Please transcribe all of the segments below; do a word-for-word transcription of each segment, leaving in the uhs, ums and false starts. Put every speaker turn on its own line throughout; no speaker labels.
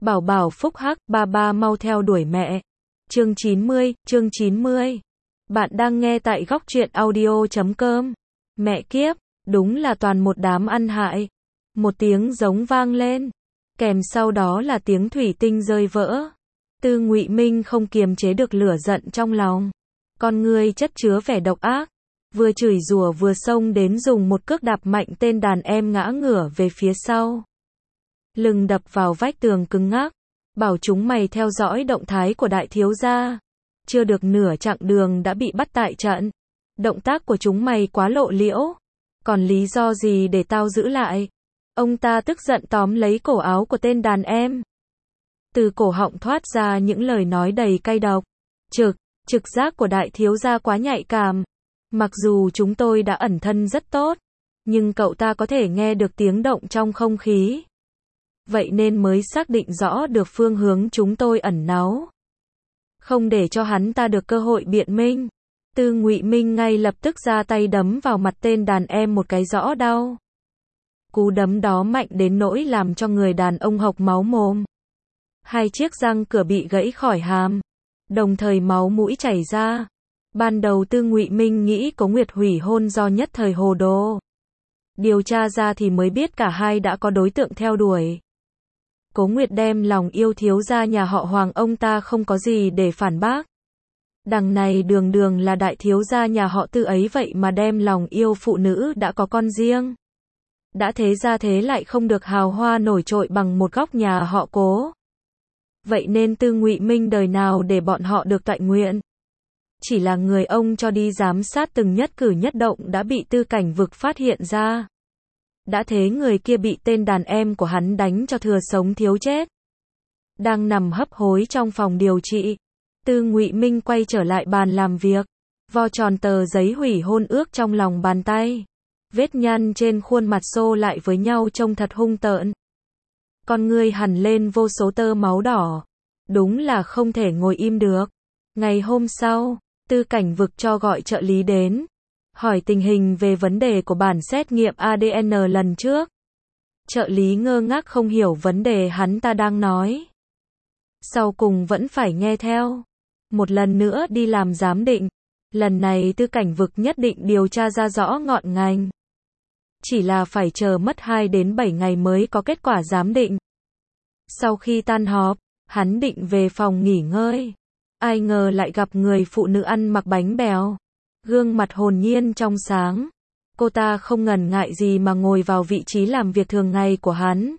Bảo bảo phúc hắc, ba ba mau theo đuổi mẹ. Chương chín mươi, chương chín mươi. Bạn đang nghe tại góc truyện audio chấm com. Mẹ kiếp, đúng là toàn một đám ăn hại. Một tiếng giống vang lên, kèm sau đó là tiếng thủy tinh rơi vỡ. Tư Ngụy Minh không kiềm chế được lửa giận trong lòng. Con ngươi chất chứa vẻ độc ác, vừa chửi rủa vừa xông đến dùng một cước đạp mạnh tên đàn em ngã ngửa về phía sau. Lưng đập vào vách tường cứng ngắc, bảo chúng mày theo dõi động thái của đại thiếu gia. Chưa được nửa chặng đường đã bị bắt tại trận. Động tác của chúng mày quá lộ liễu. Còn lý do gì để tao giữ lại? Ông ta tức giận tóm lấy cổ áo của tên đàn em. Từ cổ họng thoát ra những lời nói đầy cay độc. Trực, trực giác của đại thiếu gia quá nhạy cảm. Mặc dù chúng tôi đã ẩn thân rất tốt, nhưng cậu ta có thể nghe được tiếng động trong không khí. Vậy nên mới xác định rõ được phương hướng chúng tôi ẩn náu. Không để cho hắn ta được cơ hội biện minh. Tư Ngụy Minh ngay lập tức ra tay đấm vào mặt tên đàn em một cái rõ đau. Cú đấm đó mạnh đến nỗi làm cho người đàn ông hộc máu mồm. Hai chiếc răng cửa bị gãy khỏi hàm, đồng thời máu mũi chảy ra. Ban đầu Tư Ngụy Minh nghĩ Cố Nguyệt hủy hôn do nhất thời hồ đồ. Điều tra ra thì mới biết cả hai đã có đối tượng theo đuổi. Cố Nguyệt đem lòng yêu thiếu gia nhà họ Hoàng, ông ta không có gì để phản bác. Đằng này đường đường là đại thiếu gia nhà họ Tư ấy vậy mà đem lòng yêu phụ nữ đã có con riêng. Đã thế ra thế lại không được hào hoa nổi trội bằng một góc nhà họ Cố. Vậy nên Tư Ngụy Minh đời nào để bọn họ được toại nguyện. Chỉ là người ông cho đi giám sát từng nhất cử nhất động đã bị Tư Cảnh Vực phát hiện ra. Đã thế người kia bị tên đàn em của hắn đánh cho thừa sống thiếu chết. Đang nằm hấp hối trong phòng điều trị, Tư Ngụy Minh quay trở lại bàn làm việc, vo tròn tờ giấy hủy hôn ước trong lòng bàn tay. Vết nhăn trên khuôn mặt xô lại với nhau trông thật hung tợn. Con ngươi hằn lên vô số tơ máu đỏ. Đúng là không thể ngồi im được. Ngày hôm sau, Tư Cảnh Vực cho gọi trợ lý đến, hỏi tình hình về vấn đề của bản xét nghiệm a đê en lần trước. Trợ lý ngơ ngác không hiểu vấn đề hắn ta đang nói. Sau cùng vẫn phải nghe theo. Một lần nữa đi làm giám định. Lần này Tư Cảnh Vực nhất định điều tra ra rõ ngọn ngành. Chỉ là phải chờ mất hai đến bảy ngày mới có kết quả giám định. Sau khi tan họp, hắn định về phòng nghỉ ngơi. Ai ngờ lại gặp người phụ nữ ăn mặc bánh bèo. Gương mặt hồn nhiên trong sáng. Cô ta không ngần ngại gì mà ngồi vào vị trí làm việc thường ngày của hắn.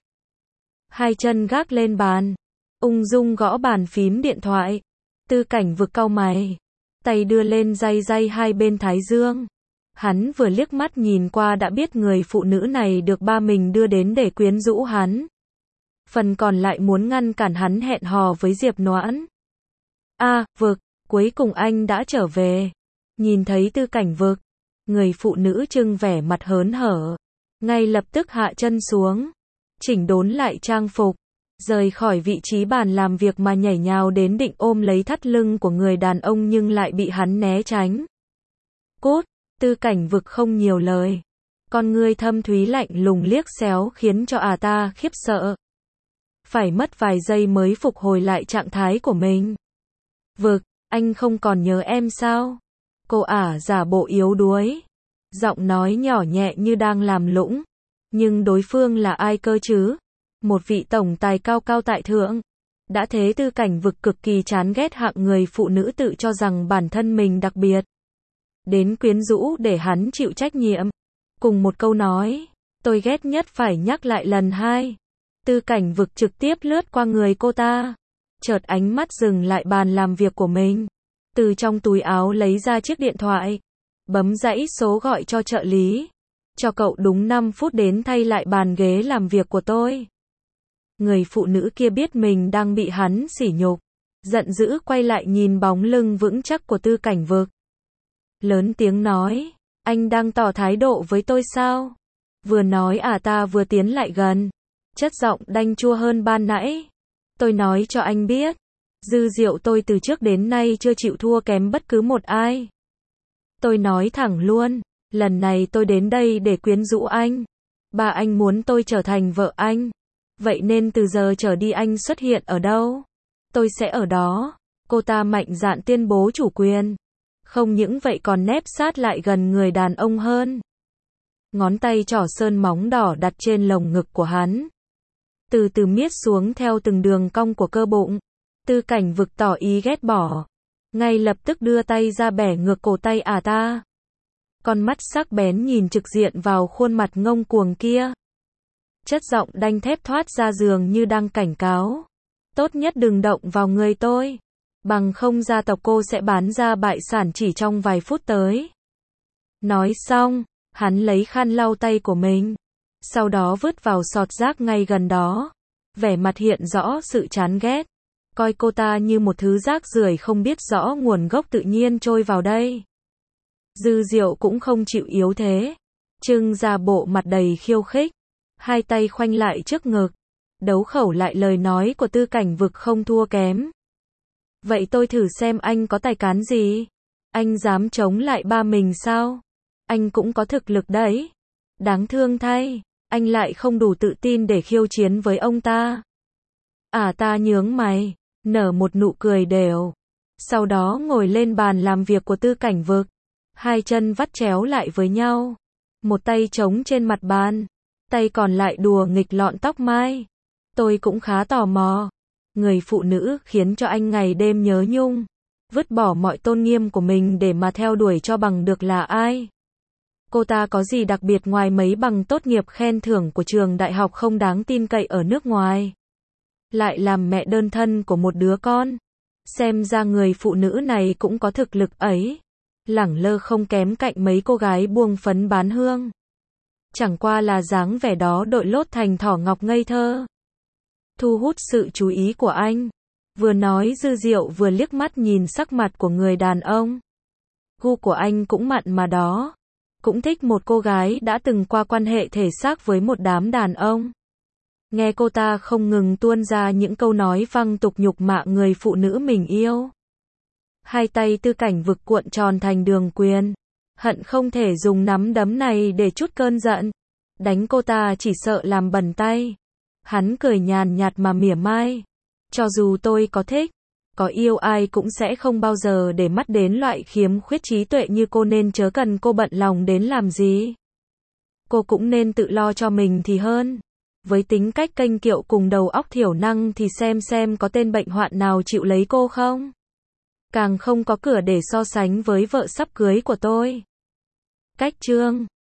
Hai chân gác lên bàn, ung dung gõ bàn phím điện thoại. Tư Cảnh Vực cau mày, tay đưa lên day day hai bên thái dương. Hắn vừa liếc mắt nhìn qua đã biết người phụ nữ này được ba mình đưa đến để quyến rũ hắn. Phần còn lại muốn ngăn cản hắn hẹn hò với Diệp Noãn. A, à, Vực, cuối cùng anh đã trở về. Nhìn thấy Tư Cảnh Vực, người phụ nữ trưng vẻ mặt hớn hở, ngay lập tức hạ chân xuống, chỉnh đốn lại trang phục, rời khỏi vị trí bàn làm việc mà nhảy nhào đến định ôm lấy thắt lưng của người đàn ông nhưng lại bị hắn né tránh. Cút, Tư Cảnh Vực không nhiều lời. Con ngươi thâm thúy lạnh lùng liếc xéo khiến cho à ta khiếp sợ. Phải mất vài giây mới phục hồi lại trạng thái của mình. Vực, anh không còn nhớ em sao? Cô ả giả bộ yếu đuối. Giọng nói nhỏ nhẹ như đang làm lũng. Nhưng đối phương là ai cơ chứ? Một vị tổng tài cao cao tại thượng. Đã thế Tư Cảnh Vực cực kỳ chán ghét hạng người phụ nữ tự cho rằng bản thân mình đặc biệt. Đến quyến rũ để hắn chịu trách nhiệm. Cùng một câu nói, tôi ghét nhất phải nhắc lại lần hai. Tư Cảnh Vực trực tiếp lướt qua người cô ta. Chợt ánh mắt dừng lại bàn làm việc của mình. Từ trong túi áo lấy ra chiếc điện thoại. Bấm dãy số gọi cho trợ lý. Cho cậu đúng năm phút đến thay lại bàn ghế làm việc của tôi. Người phụ nữ kia biết mình đang bị hắn sỉ nhục. Giận dữ quay lại nhìn bóng lưng vững chắc của Tư Cảnh Vực. Lớn tiếng nói, anh đang tỏ thái độ với tôi sao? Vừa nói à ta vừa tiến lại gần. Chất giọng đanh chua hơn ban nãy. Tôi nói cho anh biết, dư diệu tôi từ trước đến nay chưa chịu thua kém bất cứ một ai. Tôi nói thẳng luôn, lần này tôi đến đây để quyến rũ anh. Ba anh muốn tôi trở thành vợ anh. Vậy nên từ giờ trở đi anh xuất hiện ở đâu, tôi sẽ ở đó. Cô ta mạnh dạn tuyên bố chủ quyền. Không những vậy còn nép sát lại gần người đàn ông hơn. Ngón tay trỏ sơn móng đỏ đặt trên lồng ngực của hắn. Từ từ miết xuống theo từng đường cong của cơ bụng. Tư Cảnh Vực tỏ ý ghét bỏ. Ngay lập tức đưa tay ra bẻ ngược cổ tay ả ta. Con mắt sắc bén nhìn trực diện vào khuôn mặt ngông cuồng kia. Chất giọng đanh thép thoát ra dường như đang cảnh cáo. Tốt nhất đừng động vào người tôi. Bằng không gia tộc cô sẽ bán ra bại sản chỉ trong vài phút tới. Nói xong, hắn lấy khăn lau tay của mình. Sau đó vứt vào sọt rác ngay gần đó. Vẻ mặt hiện rõ sự chán ghét. Coi cô ta như một thứ rác rưởi không biết rõ nguồn gốc tự nhiên trôi vào đây. Dư Diệu cũng không chịu yếu thế. Trưng ra bộ mặt đầy khiêu khích. Hai tay khoanh lại trước ngực. Đấu khẩu lại lời nói của Tư Cảnh Vực không thua kém. Vậy tôi thử xem anh có tài cán gì. Anh dám chống lại ba mình sao? Anh cũng có thực lực đấy. Đáng thương thay, anh lại không đủ tự tin để khiêu chiến với ông ta. À ta nhướng mày, nở một nụ cười đều. Sau đó ngồi lên bàn làm việc của Tư Cảnh Vực. Hai chân vắt chéo lại với nhau. Một tay chống trên mặt bàn. Tay còn lại đùa nghịch lọn tóc mai. Tôi cũng khá tò mò. Người phụ nữ khiến cho anh ngày đêm nhớ nhung. Vứt bỏ mọi tôn nghiêm của mình để mà theo đuổi cho bằng được là ai? Cô ta có gì đặc biệt ngoài mấy bằng tốt nghiệp khen thưởng của trường đại học không đáng tin cậy ở nước ngoài? Lại làm mẹ đơn thân của một đứa con. Xem ra người phụ nữ này cũng có thực lực ấy. Lẳng lơ không kém cạnh mấy cô gái buông phấn bán hương. Chẳng qua là dáng vẻ đó đội lốt thành thỏ ngọc ngây thơ. Thu hút sự chú ý của anh. Vừa nói Dư Diệu vừa liếc mắt nhìn sắc mặt của người đàn ông. Gu của anh cũng mặn mà đó. Cũng thích một cô gái đã từng qua quan hệ thể xác với một đám đàn ông. Nghe cô ta không ngừng tuôn ra những câu nói văng tục nhục mạ người phụ nữ mình yêu. Hai tay Tư Cảnh Vực cuộn tròn thành đường quyền. Hận không thể dùng nắm đấm này để trút cơn giận. Đánh cô ta chỉ sợ làm bẩn tay. Hắn cười nhàn nhạt mà mỉa mai. Cho dù tôi có thích, có yêu ai cũng sẽ không bao giờ để mắt đến loại khiếm khuyết trí tuệ như cô nên chớ cần cô bận lòng đến làm gì. Cô cũng nên tự lo cho mình thì hơn. Với tính cách kênh kiệu cùng đầu óc thiểu năng thì xem xem có tên bệnh hoạn nào chịu lấy cô không. Càng không có cửa để so sánh với vợ sắp cưới của tôi. Cách chương